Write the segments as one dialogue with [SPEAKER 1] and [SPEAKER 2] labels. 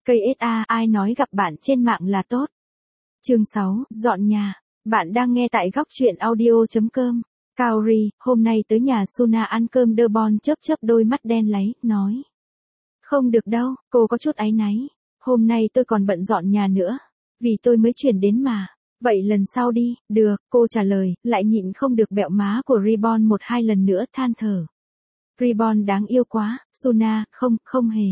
[SPEAKER 1] Cây SA ai nói gặp bạn trên mạng là tốt. Chương 6, dọn nhà. Bạn đang nghe tại góc truyện audio.com. Kaori, hôm nay tới nhà Suna ăn cơm. Derbon chớp chớp đôi mắt đen láy, nói. Không được đâu, cô có chút áy náy. Hôm nay tôi còn bận dọn nhà nữa. Vì tôi mới chuyển đến mà. Vậy lần sau đi, được, cô trả lời, lại nhịn không được bẹo má của Reborn một hai lần nữa than thở. Reborn đáng yêu quá, Suna, không hề.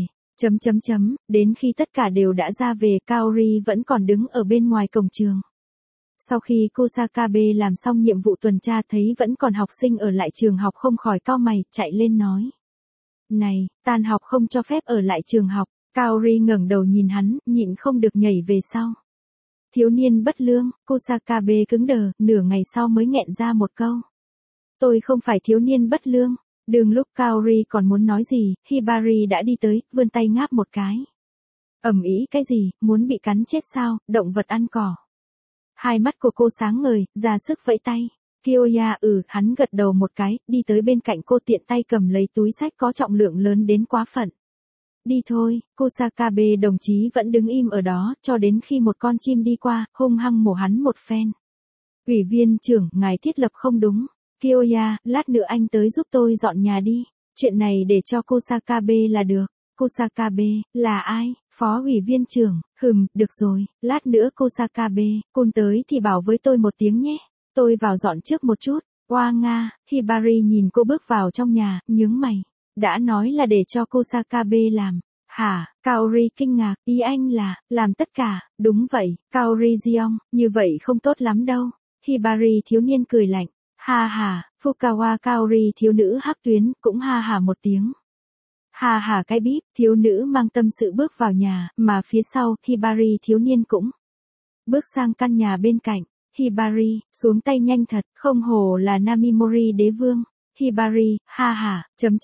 [SPEAKER 1] Đến khi tất cả đều đã ra về, Kaori vẫn còn đứng ở bên ngoài cổng trường. Sau khi Kusakabe làm xong nhiệm vụ tuần tra thấy vẫn còn học sinh ở lại trường học không khỏi cau mày, chạy lên nói. Này, tan học không cho phép ở lại trường học. Kaori ngẩng đầu nhìn hắn, nhịn không được nhảy về sau. Thiếu niên bất lương, Kusakabe cứng đờ, nửa ngày sau mới nghẹn ra một câu. Tôi không phải thiếu niên bất lương. Đường lúc Kaori còn muốn nói gì, Hibari đã đi tới, vươn tay ngáp một cái. Ầm ĩ cái gì, muốn bị cắn chết sao, động vật ăn cỏ. Hai mắt của cô sáng ngời, ra sức vẫy tay. Kyoya hắn gật đầu một cái, đi tới bên cạnh cô tiện tay cầm lấy túi sách có trọng lượng lớn đến quá phận. Đi thôi, Kusakabe đồng chí vẫn đứng im ở đó, cho đến khi một con chim đi qua, hung hăng mổ hắn một phen. Ủy viên trưởng, ngài thiết lập không đúng. Kyoya, lát nữa anh tới giúp tôi dọn nhà đi. Chuyện này để cho Kusakabe là được. Kusakabe, là ai? Phó ủy viên trưởng. Được rồi, lát nữa Kusakabe, Kun tới thì bảo với tôi một tiếng nhé. Tôi vào dọn trước một chút. Oa nga, Hibari nhìn cô bước vào trong nhà, nhướng mày. Đã nói là để cho Kusakabe làm. Hả? Kaori kinh ngạc, ý anh là, làm tất cả. Đúng vậy, Kaori Jeong, như vậy không tốt lắm đâu. Hibari thiếu niên cười lạnh. Ha ha, Fukawa Kaori thiếu nữ hắc tuyến, cũng ha ha một tiếng. Ha ha cái bíp, thiếu nữ mang tâm sự bước vào nhà, mà phía sau, Hibari thiếu niên cũng bước sang căn nhà bên cạnh. Hibari, xuống tay nhanh thật, không hổ là Namimori đế vương. Hibari, ha ha,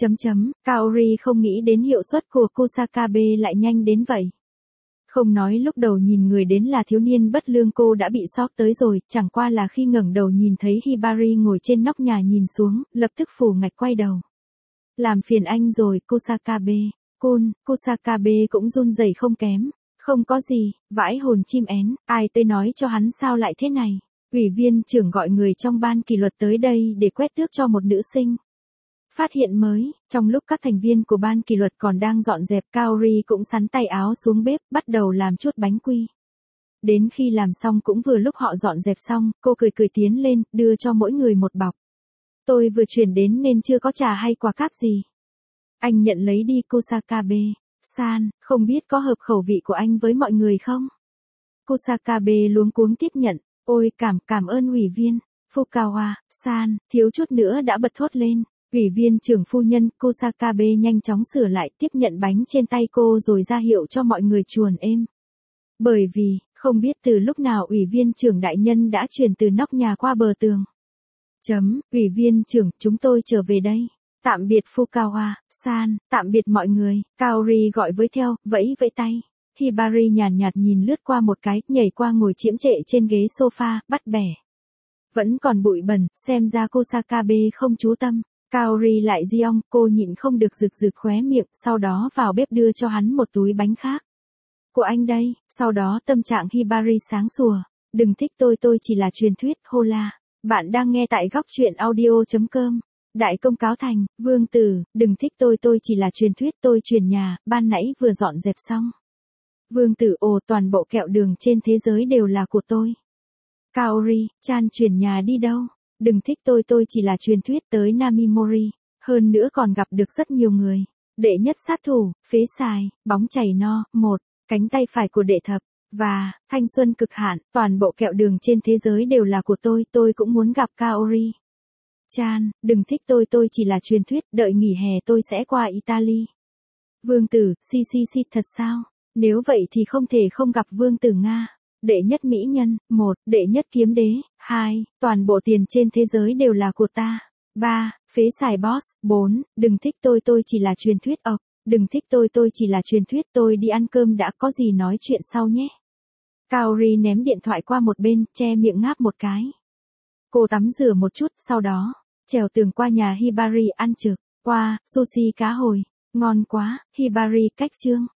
[SPEAKER 1] Kaori không nghĩ đến hiệu suất của Kusakabe lại nhanh đến vậy. Không nói lúc đầu nhìn người đến là thiếu niên bất lương cô đã bị sốc tới rồi, chẳng qua là khi ngẩng đầu nhìn thấy Hibari ngồi trên nóc nhà nhìn xuống, lập tức phủ ngạch quay đầu. Làm phiền anh rồi, Kusakabe. Kusakabe cũng run rẩy không kém. Không có gì, vãi hồn chim én, ai tới nói cho hắn sao lại thế này. Ủy viên trưởng gọi người trong ban kỷ luật tới đây để quét tước cho một nữ sinh. Phát hiện mới, trong lúc các thành viên của ban kỷ luật còn đang dọn dẹp, Kaori cũng sắn tay áo xuống bếp, bắt đầu làm chút bánh quy. Đến khi làm xong cũng vừa lúc họ dọn dẹp xong, cô cười tiến lên, đưa cho mỗi người một bọc. Tôi vừa chuyển đến nên chưa có trà hay quà cáp gì. Anh nhận lấy đi Kusakabe. San, không biết có hợp khẩu vị của anh với mọi người không? Kusakabe luống cuống tiếp nhận. Ôi cảm ơn ủy viên. Fukawa, San, thiếu chút nữa đã bật thốt lên. Ủy viên trưởng phu nhân, Kusakabe nhanh chóng sửa lại, tiếp nhận bánh trên tay cô rồi ra hiệu cho mọi người chuồn êm. Bởi vì, không biết từ lúc nào ủy viên trưởng đại nhân đã chuyển từ nóc nhà qua bờ tường. Ủy viên trưởng, chúng tôi trở về đây. Tạm biệt Fukawa, San, tạm biệt mọi người. Kaori gọi với theo, vẫy tay. Hibari nhàn nhạt nhìn lướt qua một cái, nhảy qua ngồi chiếm trệ trên ghế sofa, bắt bẻ. Vẫn còn bụi bẩn, xem ra Kusakabe không chú tâm. Kaori lại Jeong, cô nhịn không được rực khóe miệng, sau đó vào bếp đưa cho hắn một túi bánh khác. Của anh đây, sau đó tâm trạng Hibari sáng sủa. Đừng thích tôi chỉ là truyền thuyết, hô la. Bạn đang nghe tại góc truyện audio.com. Đại công cáo thành, vương tử, đừng thích tôi chỉ là truyền thuyết, tôi chuyển nhà, ban nãy vừa dọn dẹp xong. Vương tử, toàn bộ kẹo đường trên thế giới đều là của tôi. Kaori, Chan chuyển nhà đi đâu? Đừng thích tôi chỉ là truyền thuyết, tới Namimori. Hơn nữa còn gặp được rất nhiều người. Đệ nhất sát thủ, phế xài, bóng chảy no, cánh tay phải của đệ thập. Và, thanh xuân cực hạn, toàn bộ kẹo đường trên thế giới đều là của tôi cũng muốn gặp Kaori. Chan, đừng thích tôi chỉ là truyền thuyết, đợi nghỉ hè tôi sẽ qua Italy. Vương tử, thật sao? Nếu vậy thì không thể không gặp vương tử Nga. Đệ nhất mỹ nhân, 1, đệ nhất kiếm đế, 2, toàn bộ tiền trên thế giới đều là của ta. 3, phế xài boss, 4, đừng thích tôi chỉ là truyền thuyết đừng thích tôi chỉ là truyền thuyết, tôi đi ăn cơm đã, có gì nói chuyện sau nhé. Kaori ném điện thoại qua một bên, che miệng ngáp một cái. Cô tắm rửa một chút, sau đó, trèo tường qua nhà Hibari ăn trực. Sushi cá hồi. Ngon quá, Hibari cách chương.